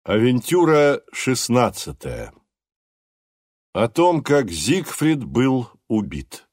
Авентюра 16. О том, как Зигфрид был убит.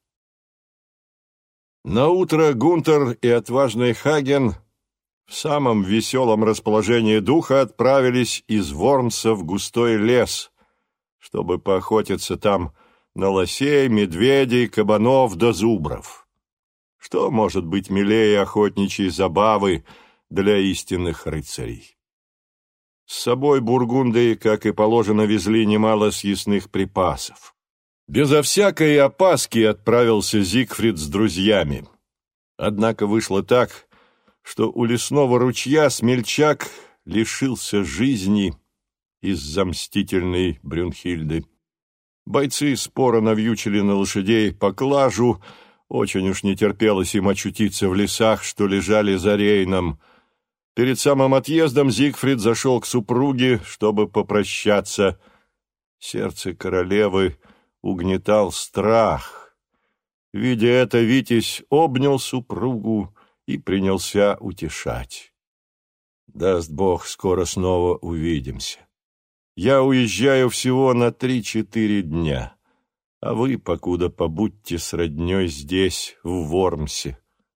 Наутро Гунтер и отважный Хаген в самом веселом расположении духа отправились из Вормса в густой лес, чтобы поохотиться там на лосей, медведей, кабанов да зубров. Что может быть милее охотничьей забавы для истинных рыцарей? С собой бургунды, как и положено, везли немало съестных припасов. Безо всякой опаски отправился Зигфрид с друзьями. Однако вышло так, что у лесного ручья смельчак лишился жизни из-за мстительной Брюнхильды. Бойцы споро навьючили на лошадей поклажу, очень уж не терпелось им очутиться в лесах, что лежали за Рейном. Перед самым отъездом Зигфрид зашел к супруге, чтобы попрощаться. Сердце королевы угнетал страх. Видя это, Витязь обнял супругу и принялся утешать. «Даст Бог, скоро снова увидимся. Я уезжаю всего на 3-4 дня, а вы, покуда побудьте с родней здесь, в Вормсе».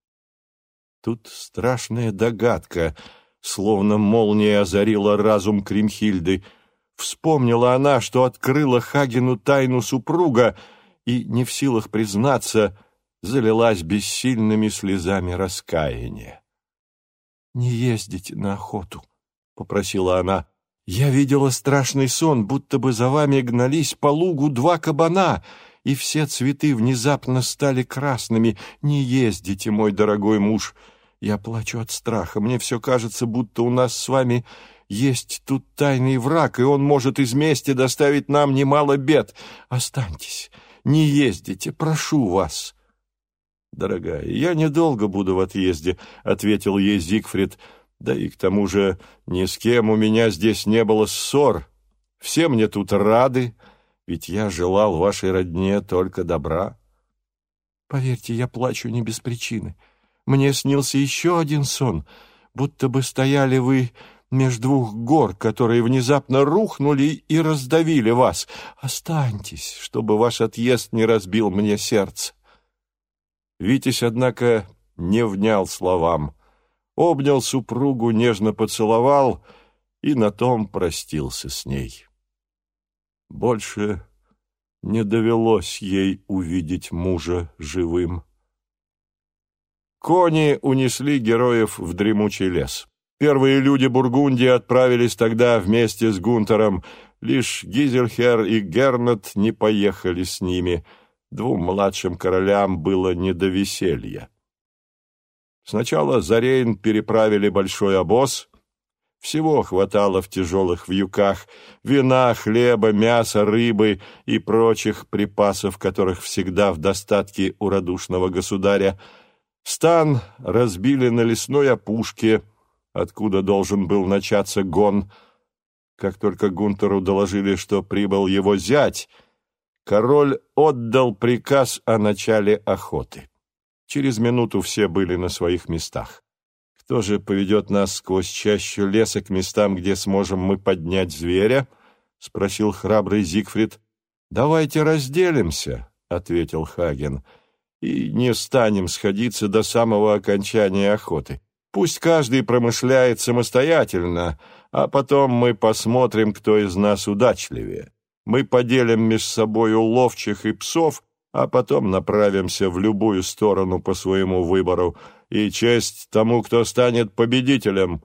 Тут страшная догадка, словно молния, озарила разум Кримхильды. Вспомнила она, что открыла Хагену тайну супруга, и, не в силах признаться, залилась бессильными слезами раскаяния. «Не ездите на охоту», — попросила она. «Я видела страшный сон, будто бы за вами гнались по лугу 2 кабана, и все цветы внезапно стали красными. Не ездите, мой дорогой муж. Я плачу от страха. Мне все кажется, будто у нас с вами есть тут тайный враг, и он может из мести доставить нам немало бед. Останьтесь, не ездите, прошу вас». «Дорогая, я недолго буду в отъезде», — ответил ей Зигфрид. «Да и к тому же ни с кем у меня здесь не было ссор. Все мне тут рады, ведь я желал вашей родне только добра». «Поверьте, я плачу не без причины. Мне снился еще один сон, будто бы стояли вы меж 2 гор, которые внезапно рухнули и раздавили вас. Останьтесь, чтобы ваш отъезд не разбил мне сердце». Витязь, однако, не внял словам, обнял супругу, нежно поцеловал и на том простился с ней. Больше не довелось ей увидеть мужа живым. Кони унесли героев в дремучий лес. Первые люди Бургундии отправились тогда вместе с Гунтером. Лишь Гизельхер и Гернот не поехали с ними. 2 младшим королям было не до веселья. Сначала за Рейн переправили большой обоз. Всего хватало в тяжелых вьюках: вина, хлеба, мяса, рыбы и прочих припасов, которых всегда в достатке у радушного государя. Стан разбили на лесной опушке, откуда должен был начаться гон. Как только Гунтеру доложили, что прибыл его зять, король отдал приказ о начале охоты. Через минуту все были на своих местах. «Кто же поведет нас сквозь чащу леса к местам, где сможем мы поднять зверя?» — спросил храбрый Зигфрид. «Давайте разделимся», — ответил Хаген, «и не станем сходиться до самого окончания охоты. Пусть каждый промышляет самостоятельно, а потом мы посмотрим, кто из нас удачливее. Мы поделим между собой ловчих и псов, а потом направимся в любую сторону по своему выбору, и честь тому, кто станет победителем».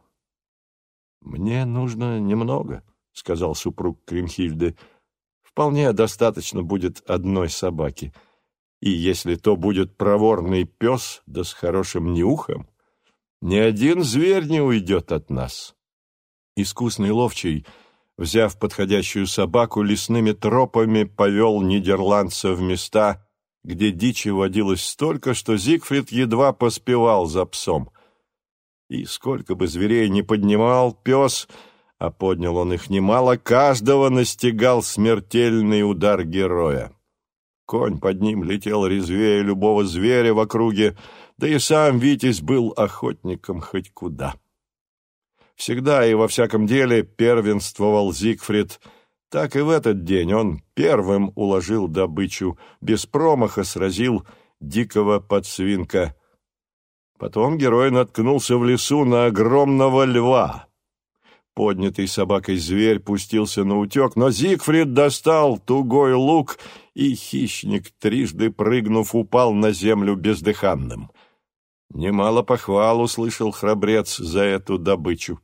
«Мне нужно немного», — сказал супруг Кримхильды. «Вполне достаточно будет одной собаки. И если то будет проворный пес, да с хорошим нюхом, ни один зверь не уйдет от нас». Искусный ловчий, взяв подходящую собаку, лесными тропами повел нидерландца в места, где дичи водилось столько, что Зигфрид едва поспевал за псом. И сколько бы зверей ни поднимал пес, а поднял он их немало, каждого настигал смертельный удар героя. Конь под ним летел резвее любого зверя в округе, да и сам Витязь был охотником хоть куда. Всегда и во всяком деле первенствовал Зигфрид. Так и в этот день он первым уложил добычу, без промаха сразил дикого подсвинка. Потом герой наткнулся в лесу на огромного льва. Поднятый собакой зверь пустился наутек, но Зигфрид достал тугой лук, и хищник, трижды прыгнув, упал на землю бездыханным. Немало похвал услышал храбрец за эту добычу.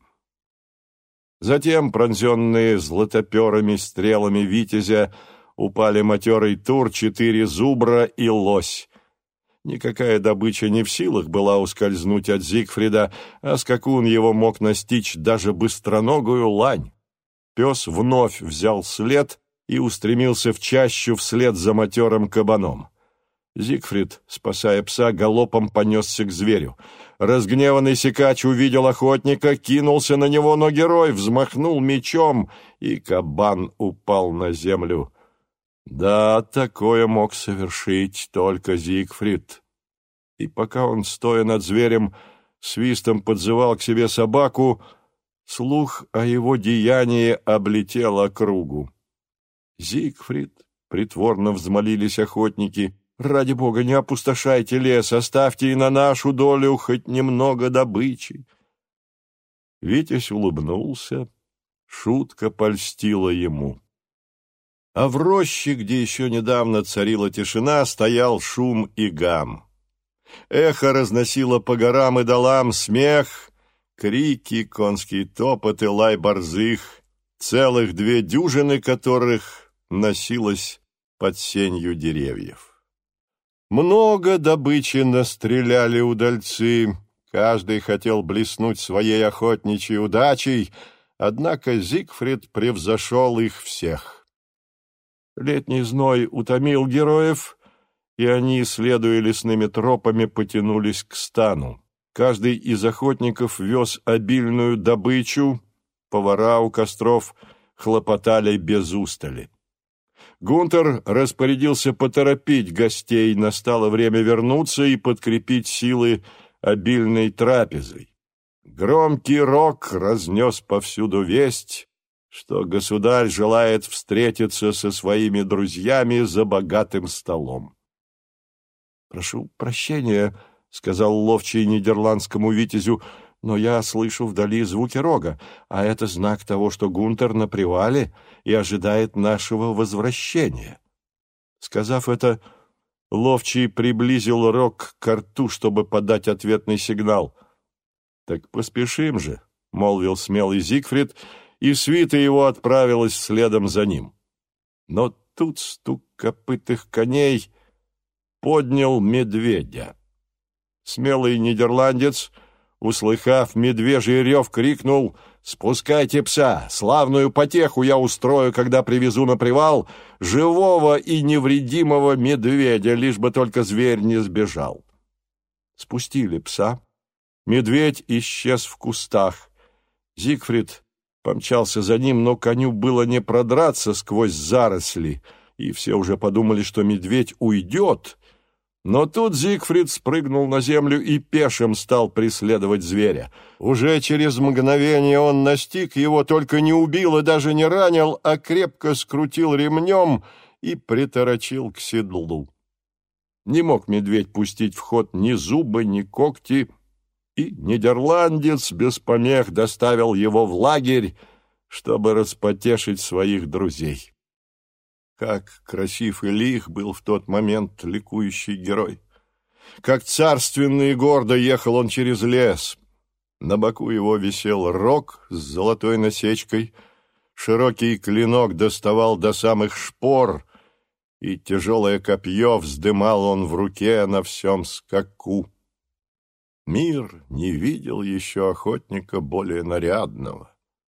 Затем, пронзенные златоперыми стрелами витязя, упали матерый тур, 4 зубра и лось. Никакая добыча не в силах была ускользнуть от Зигфрида, а скакун его мог настичь даже быстроногую лань. Пес вновь взял след и устремился в чащу вслед за матерым кабаном. Зигфрид, спасая пса, галопом понесся к зверю. Разгневанный сикач увидел охотника, кинулся на него, но герой взмахнул мечом, и кабан упал на землю. Да, такое мог совершить только Зигфрид. И пока он, стоя над зверем, свистом подзывал к себе собаку, слух о его деянии облетел округу. «Зигфрид!» — притворно взмолились охотники. «Ради бога, не опустошайте лес, оставьте и на нашу долю хоть немного добычи!» Витязь улыбнулся, шутка польстила ему. А в роще, где еще недавно царила тишина, стоял шум и гам. Эхо разносило по горам и долам смех, крики, конский топот и лай борзых, целых 2 дюжины которых носилось под сенью деревьев. Много добычи настреляли удальцы, каждый хотел блеснуть своей охотничьей удачей, однако Зигфрид превзошел их всех. Летний зной утомил героев, и они, следуя лесными тропами, потянулись к стану. Каждый из охотников вез обильную добычу, повара у костров хлопотали без устали. Гунтер распорядился поторопить гостей, настало время вернуться и подкрепить силы обильной трапезой. Громкий рог разнес повсюду весть, что государь желает встретиться со своими друзьями за богатым столом. «Прошу прощения», — сказал ловчий нидерландскому витязю, «но я слышу вдали звуки рога, а это знак того, что Гунтер на привале и ожидает нашего возвращения». Сказав это, ловчий приблизил рог к рту, чтобы подать ответный сигнал. «Так поспешим же», — молвил смелый Зигфрид, и свита его отправилась следом за ним. Но тут стук копытых коней поднял медведя. Смелый нидерландец, услыхав медвежий рев, крикнул: «Спускайте пса! Славную потеху я устрою, когда привезу на привал живого и невредимого медведя, лишь бы только зверь не сбежал». Спустили пса. Медведь исчез в кустах. Зигфрид помчался за ним, но коню было не продраться сквозь заросли, и все уже подумали, что медведь уйдет. Но тут Зигфрид спрыгнул на землю и пешим стал преследовать зверя. Уже через мгновение он настиг его, только не убил и даже не ранил, а крепко скрутил ремнем и приторочил к седлу. Не мог медведь пустить в ход ни зубы, ни когти, и нидерландец без помех доставил его в лагерь, чтобы распотешить своих друзей. Как красив и лих был в тот момент ликующий герой! Как царственно и гордо ехал он через лес! На боку его висел рог с золотой насечкой, широкий клинок доставал до самых шпор, и тяжелое копье вздымал он в руке на всем скаку. Мир не видел еще охотника более нарядного.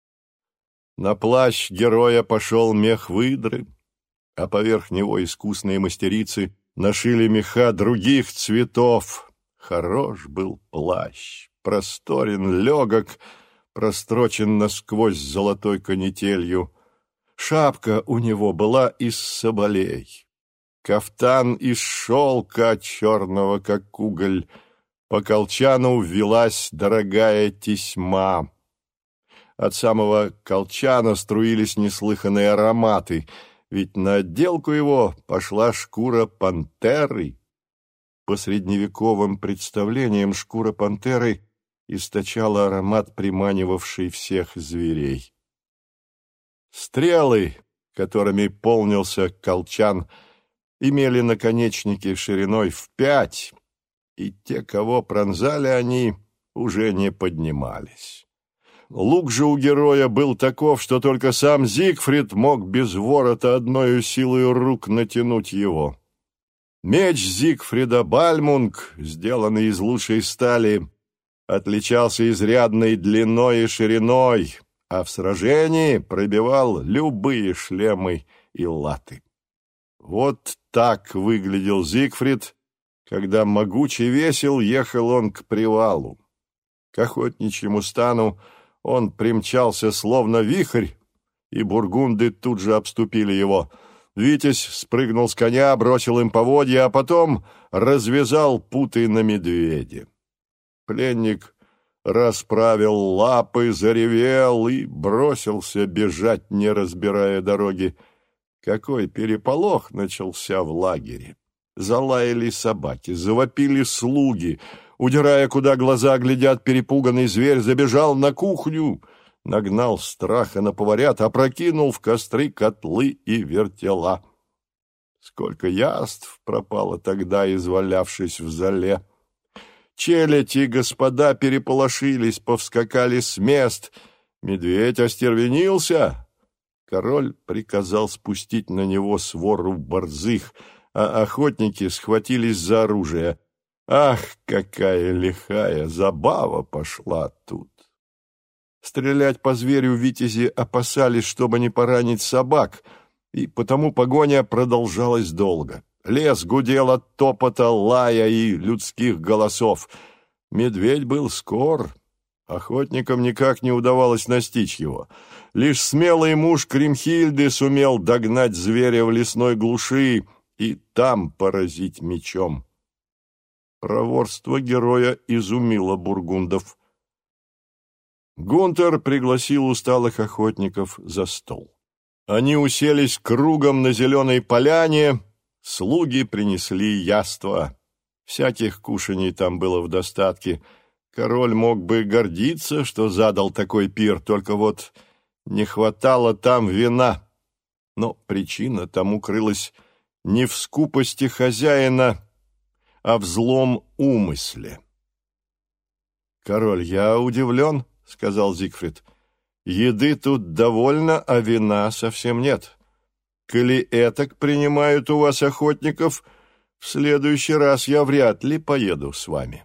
На плащ героя пошел мех выдры, а поверх него искусные мастерицы нашили меха других цветов. Хорош был плащ, просторен, легок, прострочен насквозь золотой канителью. Шапка у него была из соболей, кафтан из шелка черного, как уголь. По колчану ввелась дорогая тесьма. от самого колчана струились неслыханные ароматы, ведь на отделку его пошла шкура пантеры. По средневековым представлениям шкура пантеры источала аромат, приманивавший всех зверей. Стрелы, которыми полнился колчан, имели наконечники шириной в 5, и те, кого пронзали они, уже не поднимались. Лук же у героя был таков, что только сам Зигфрид мог без ворота одною силою рук натянуть его. Меч Зигфрида Бальмунг, сделанный из лучшей стали, отличался изрядной длиной и шириной, а в сражении пробивал любые шлемы и латы. Вот так выглядел Зигфрид, когда могучий весел ехал он к привалу. К охотничьему стану он примчался словно вихрь, и бургунды тут же обступили его. Витязь спрыгнул с коня, бросил им поводья, а потом развязал путы на медведе. Пленник расправил лапы, заревел и бросился бежать, не разбирая дороги. Какой переполох начался в лагере! Залаяли собаки, завопили слуги. Удирая, куда глаза глядят, перепуганный зверь забежал на кухню, нагнал страха на поварят, опрокинул в костры котлы и вертела. Сколько яств пропало тогда, извалявшись в зале! Челядь и господа переполошились, повскакали с мест. Медведь остервенился. Король приказал спустить на него свору борзых, а охотники схватились за оружие. Ах, какая лихая забава пошла тут! Стрелять по зверю витязи опасались, чтобы не поранить собак, и потому погоня продолжалась долго. Лес гудел от топота, лая и людских голосов. Медведь был скор. Охотникам никак не удавалось настичь его. Лишь смелый муж Кримхильды сумел догнать зверя в лесной глуши и там поразить мечом. Проворство героя изумило бургундов. Гунтер пригласил усталых охотников за стол. Они уселись кругом на зеленой поляне, слуги принесли яства. Всяких кушаний там было в достатке. Король мог бы гордиться, что задал такой пир, только вот не хватало там вина. Но причина тому крылась не в скупости хозяина, а в злом умысле. «Король, я удивлен», — сказал Зигфрид. «Еды тут довольно, а вина совсем нет. Коли этак принимают у вас охотников, в следующий раз я вряд ли поеду с вами».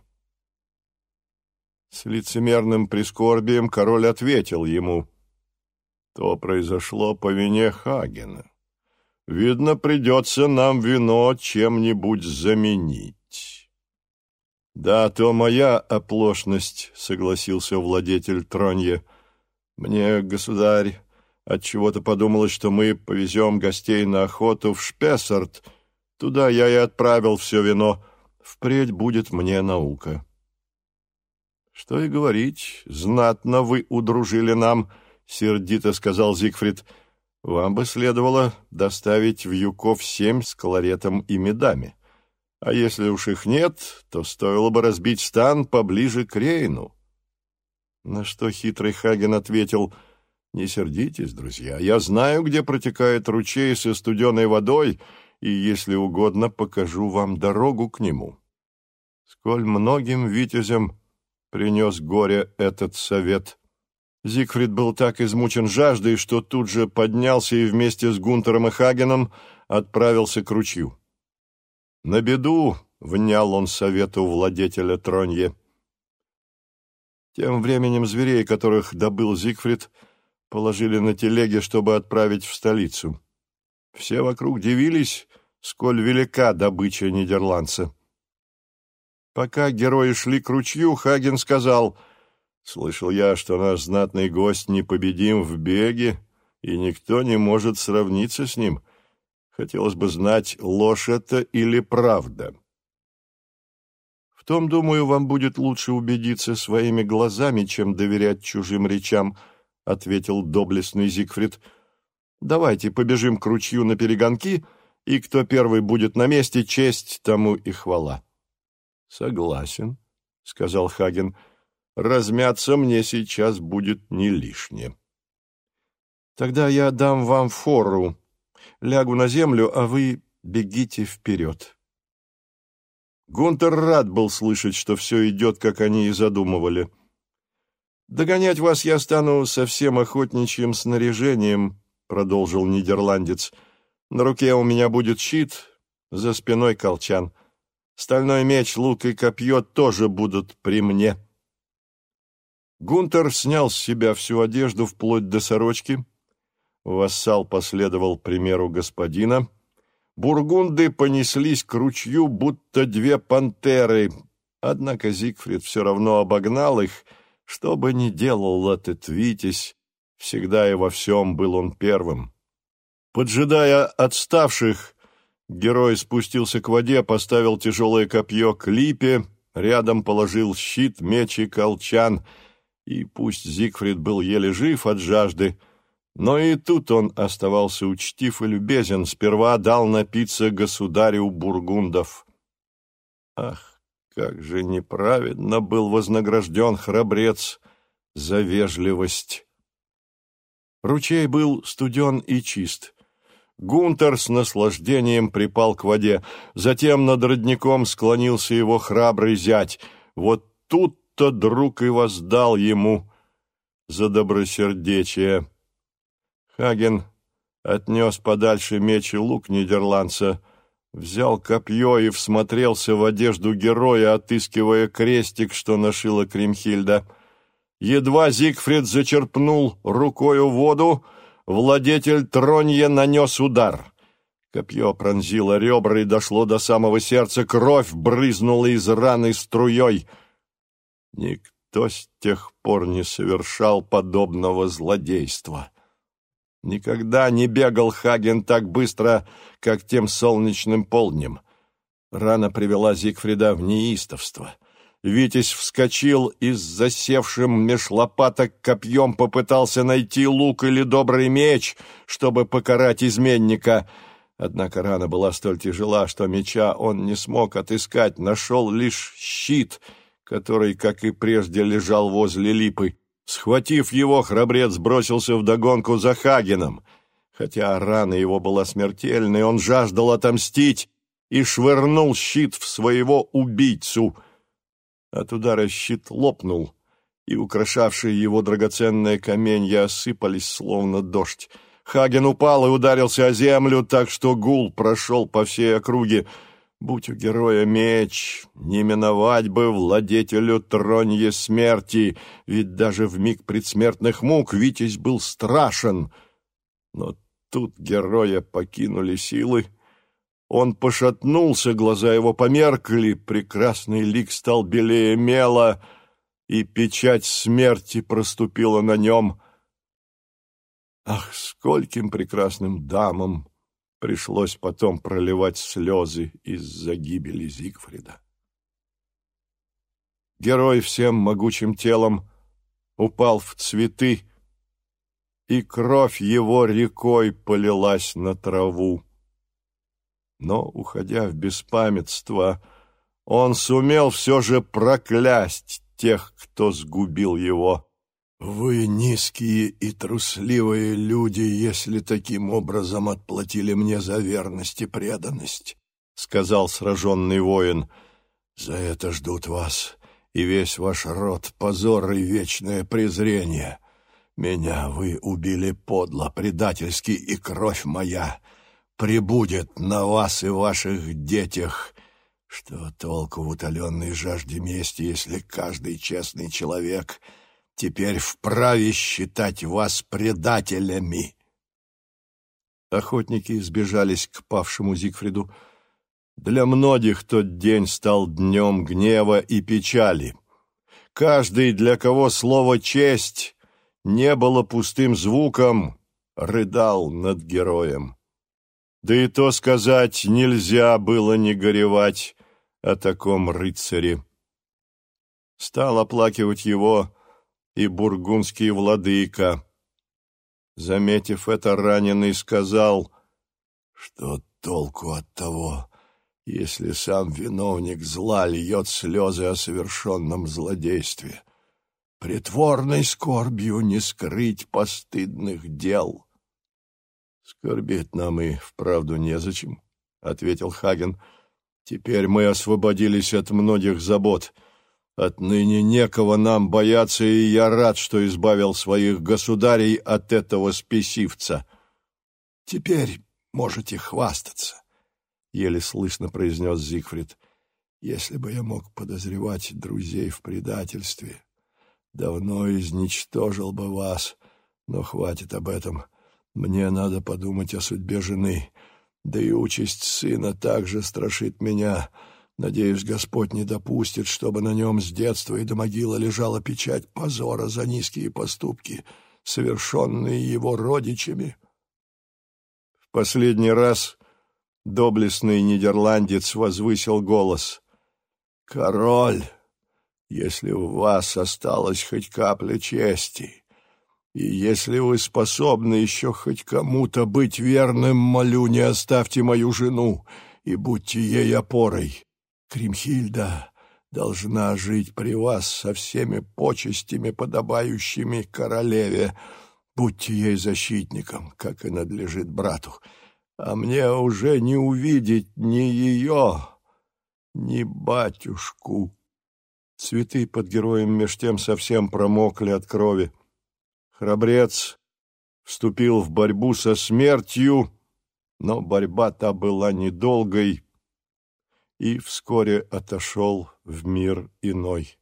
С лицемерным прискорбием король ответил ему: «То произошло по вине Хагена. Видно, придется нам вино чем-нибудь заменить». «Да, то моя оплошность», — согласился владетель Тронье. «Мне, государь, отчего-то подумалось, что мы повезем гостей на охоту в Шпессарт. Туда я и отправил все вино. Впредь будет мне наука». «Что и говорить, знатно вы удружили нам», — сердито сказал Зигфрид. «Вам бы следовало доставить вьюков 7 с колоретом и медами. А если уж их нет, то стоило бы разбить стан поближе к Рейну». На что хитрый Хаген ответил: «Не сердитесь, друзья, я знаю, где протекает ручей со студеной водой, и, если угодно, покажу вам дорогу к нему». Сколь многим витязям принес горе этот совет. Зигфрид был так измучен жаждой, что тут же поднялся и вместе с Гунтером и Хагеном отправился к ручью. На беду внял он совету владетеля Тронье. Тем временем зверей, которых добыл Зигфрид, положили на телеги, чтобы отправить в столицу. Все вокруг дивились, сколь велика добыча нидерландца. Пока герои шли к ручью, Хаген сказал: «Слышал я, что наш знатный гость непобедим в беге, и никто не может сравниться с ним. Хотелось бы знать, ложь это или правда». «В том, думаю, вам будет лучше убедиться своими глазами, чем доверять чужим речам», — ответил доблестный Зигфрид. «Давайте побежим к ручью на перегонки, и кто первый будет на месте, честь тому и хвала». «Согласен», — сказал Хаген. «Размяться мне сейчас будет не лишнее». «Тогда я дам вам фору. Лягу на землю, а вы бегите вперед». Гунтер рад был слышать, что все идет, как они и задумывали. «Догонять вас я стану со всем охотничьим снаряжением», — продолжил нидерландец. «На руке у меня будет щит, за спиной колчан. Стальной меч, лук и копье тоже будут при мне». Гунтер снял с себя всю одежду вплоть до сорочки. Вассал последовал примеру господина. Бургунды понеслись к ручью, будто две пантеры, однако Зигфрид все равно обогнал их. Что бы ни делал этот витязь, всегда и во всем был он первым. Поджидая отставших, герой спустился к воде, поставил тяжелое копье к липе, рядом положил щит, меч и колчан, и пусть Зигфрид был еле жив от жажды, но и тут он оставался учтив и любезен, сперва дал напиться государю бургундов. Ах, как же неправедно был вознагражден храбрец за вежливость! Ручей был студен и чист. Гунтер с наслаждением припал к воде. Затем над родником склонился его храбрый зять. Вот тут-то друг и воздал ему за добросердечие. Хаген отнес подальше меч и лук нидерландца, взял копье и всмотрелся в одежду героя, отыскивая крестик, что нашила Кримхильда. Едва Зигфрид зачерпнул рукою воду, владетель Тронья нанес удар. Копье пронзило ребра и дошло до самого сердца, кровь брызнула из раны струей. Никто с тех пор не совершал подобного злодейства. Никогда не бегал Хаген так быстро, как тем солнечным полднем. Рана привела Зигфрида в неистовство. Витязь вскочил и с засевшим меж лопаток копьем попытался найти лук или добрый меч, чтобы покарать изменника. Однако рана была столь тяжела, что меча он не смог отыскать, нашел лишь щит, который, как и прежде, лежал возле липы. Схватив его, храбрец бросился вдогонку за Хагеном. Хотя рана его была смертельной, он жаждал отомстить и швырнул щит в своего убийцу. От удара щит лопнул, и украшавшие его драгоценные каменья осыпались, словно дождь. Хаген упал и ударился о землю, так что гул прошел по всей округе. Будь у героя меч, не миновать бы владетелю Тронье смерти, ведь даже в миг предсмертных мук Витязь был страшен. Но тут героя покинули силы. Он пошатнулся, глаза его померкли, прекрасный лик стал белее мела, и печать смерти проступила на нем. Ах, скольким прекрасным дамам пришлось потом проливать слезы из-за гибели Зигфрида. Герой всем могучим телом упал в цветы, и кровь его рекой полилась на траву. Но, уходя в беспамятство, он сумел все же проклясть тех, кто сгубил его. «Вы низкие и трусливые люди, если таким образом отплатили мне за верность и преданность», — сказал сраженный воин. «За это ждут вас и весь ваш род позор и вечное презрение. Меня вы убили подло, предательски, и кровь моя пребудет на вас и ваших детях. Что толку в утоленной жажде мести, если каждый честный человек теперь вправе считать вас предателями?» Охотники сбежались к павшему Зигфриду. Для многих тот день стал днем гнева и печали. Каждый, для кого слово «честь» не было пустым звуком, рыдал над героем. Да и то сказать нельзя было не горевать о таком рыцаре. Стал оплакивать его и бургундский владыка, Заметив это, раненый сказал: «Что толку от того, если сам виновник зла льет слезы о совершенном злодействе? Притворной скорбью не скрыть постыдных дел». «Скорбеть нам и вправду незачем», — ответил Хаген. «Теперь мы освободились от многих забот. Отныне некого нам бояться, и я рад, что избавил своих государей от этого спесивца». «Теперь можете хвастаться», — еле слышно произнес Зигфрид. «Если бы я мог подозревать друзей в предательстве, давно изничтожил бы вас, но хватит об этом. Мне надо подумать о судьбе жены, да и участь сына также страшит меня. Надеюсь, Господь не допустит, чтобы на нем с детства и до могилы лежала печать позора за низкие поступки, совершенные его родичами». В последний раз доблестный нидерландец возвысил голос: «Король, если у вас осталась хоть капля чести, и если вы способны еще хоть кому-то быть верным, молю, не оставьте мою жену и будьте ей опорой. Кримхильда должна жить при вас со всеми почестями, подобающими королеве. Будьте ей защитником, как и надлежит брату. А мне уже не увидеть ни ее, ни батюшку». Цветы под героем меж тем совсем промокли от крови. Храбрец вступил в борьбу со смертью, но борьба та была недолгой, и вскоре отошел в мир иной.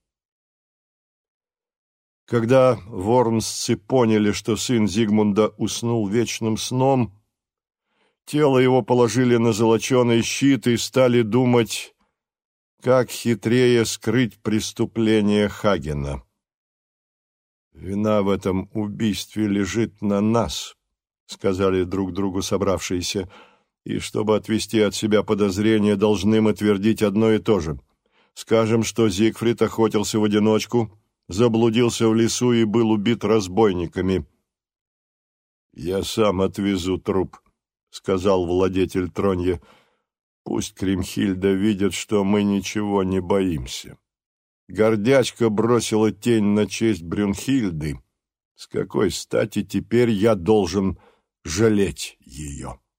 Когда вормсцы поняли, что сын Зигмунда уснул вечным сном, тело его положили на золоченый щит и стали думать, как хитрее скрыть преступление Хагена. «Вина в этом убийстве лежит на нас», — сказали друг другу собравшиеся, «и чтобы отвести от себя подозрения, должны мы твердить одно и то же. Скажем, что Зигфрид охотился в одиночку, заблудился в лесу и был убит разбойниками». «Я сам отвезу труп», — сказал владетель Тронья. «Пусть Кримхильда видит, что мы ничего не боимся». Гордячка бросила тень на честь Брюнхильды. С какой стати теперь я должен жалеть ее?